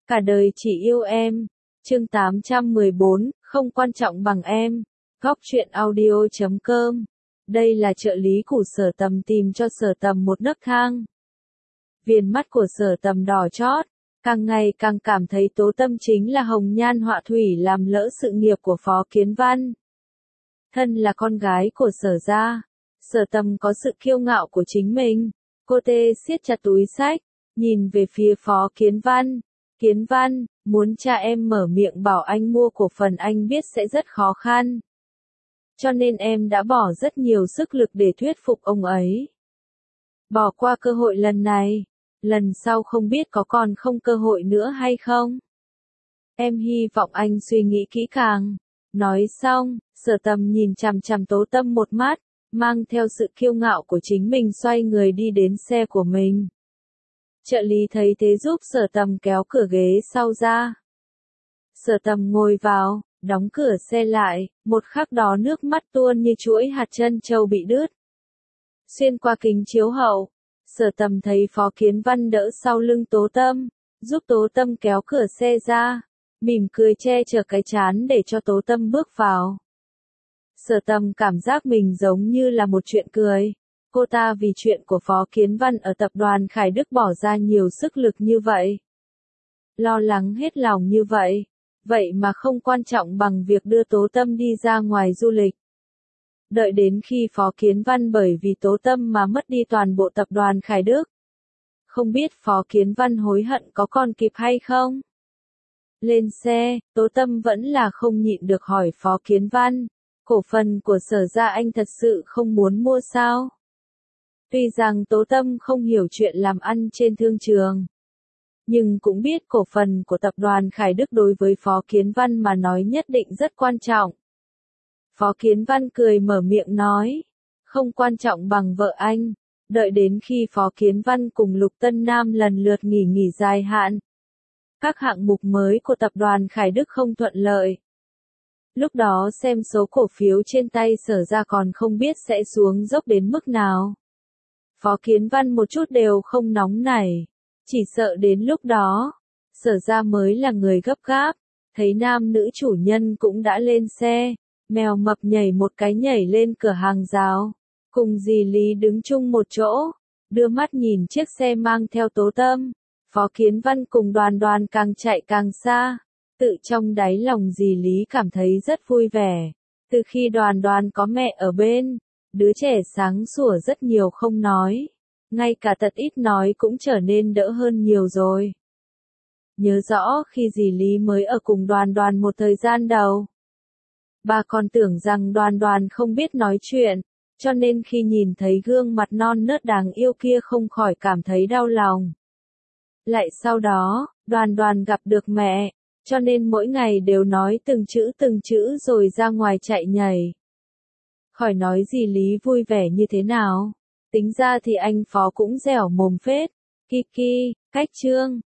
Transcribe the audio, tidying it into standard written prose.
Cả đời chỉ yêu em. Chương 814, không quan trọng bằng em. Góc truyện audio.com. Đây là trợ lý của Sở Tầm tìm cho Sở Tầm một nấc thang. Viền mắt của Sở Tầm đỏ chót, càng ngày càng cảm thấy Tố Tâm chính là hồng nhan họa thủy làm lỡ sự nghiệp của Phó Kiến Văn. Thân là con gái của Sở gia, Sở Tầm có sự kiêu ngạo của chính mình. Cô tê siết chặt túi xách, nhìn về phía Phó Kiến Văn. Kiến Văn, muốn cha em mở miệng bảo anh mua cổ phần anh biết sẽ rất khó khăn. Cho nên em đã bỏ rất nhiều sức lực để thuyết phục ông ấy. Bỏ qua cơ hội lần này, lần sau không biết có còn không cơ hội nữa hay không. Em hy vọng anh suy nghĩ kỹ càng. Nói xong, Sở Tầm nhìn chằm chằm Tố Tâm một mắt, mang theo sự kiêu ngạo của chính mình xoay người đi đến xe của mình. Trợ lý thấy thế giúp Sở Tầm kéo cửa ghế sau ra. Sở Tầm ngồi vào, đóng cửa xe lại, một khắc đó nước mắt tuôn như chuỗi hạt trân châu bị đứt. Xuyên qua kính chiếu hậu, Sở Tầm thấy Phó Kiến Văn đỡ sau lưng Tố Tâm, giúp Tố Tâm kéo cửa xe ra, mỉm cười che chở cái trán để cho Tố Tâm bước vào. Sở Tầm cảm giác mình giống như là một chuyện cười. Cô ta vì chuyện của Phó Kiến Văn ở tập đoàn Khải Đức bỏ ra nhiều sức lực như vậy. Lo lắng hết lòng như vậy. Vậy mà không quan trọng bằng việc đưa Tố Tâm đi ra ngoài du lịch. Đợi đến khi Phó Kiến Văn bởi vì Tố Tâm mà mất đi toàn bộ tập đoàn Khải Đức. Không biết Phó Kiến Văn hối hận có còn kịp hay không? Lên xe, Tố Tâm vẫn là không nhịn được hỏi Phó Kiến Văn. Cổ phần của Sở gia anh thật sự không muốn mua sao? Tuy rằng Tố Tâm không hiểu chuyện làm ăn trên thương trường, nhưng cũng biết cổ phần của tập đoàn Khải Đức đối với Phó Kiến Văn mà nói nhất định rất quan trọng. Phó Kiến Văn cười mở miệng nói, không quan trọng bằng vợ anh. Đợi đến khi Phó Kiến Văn cùng Lục Tân Nam lần lượt nghỉ dài hạn, các hạng mục mới của tập đoàn Khải Đức không thuận lợi. Lúc đó xem số cổ phiếu trên tay Sở gia còn không biết sẽ xuống dốc đến mức nào. Phó Kiến Văn một chút đều không nóng nảy, chỉ sợ đến lúc đó, Sở gia mới là người gấp gáp. Thấy nam nữ chủ nhân cũng đã lên xe, mèo mập nhảy một cái nhảy lên cửa hàng rào, cùng dì Lý đứng chung một chỗ, đưa mắt nhìn chiếc xe mang theo Tố Tâm. Phó Kiến Văn cùng Đoàn Đoàn càng chạy càng xa, tự trong đáy lòng dì Lý cảm thấy rất vui vẻ. Từ khi Đoàn Đoàn có mẹ ở bên, đứa trẻ sáng sủa rất nhiều không nói, ngay cả tật ít nói cũng trở nên đỡ hơn nhiều rồi. Nhớ rõ khi dì Lý mới ở cùng Đoàn Đoàn một thời gian đầu, bà còn tưởng rằng Đoàn Đoàn không biết nói chuyện, cho nên khi nhìn thấy gương mặt non nớt đáng yêu kia không khỏi cảm thấy đau lòng. Lại sau đó, Đoàn Đoàn gặp được mẹ, cho nên mỗi ngày đều nói từng chữ rồi ra ngoài chạy nhảy. Khỏi nói dì Lý vui vẻ như thế nào. Tính ra thì anh Phó cũng dẻo mồm phết. Kiki, cách chương.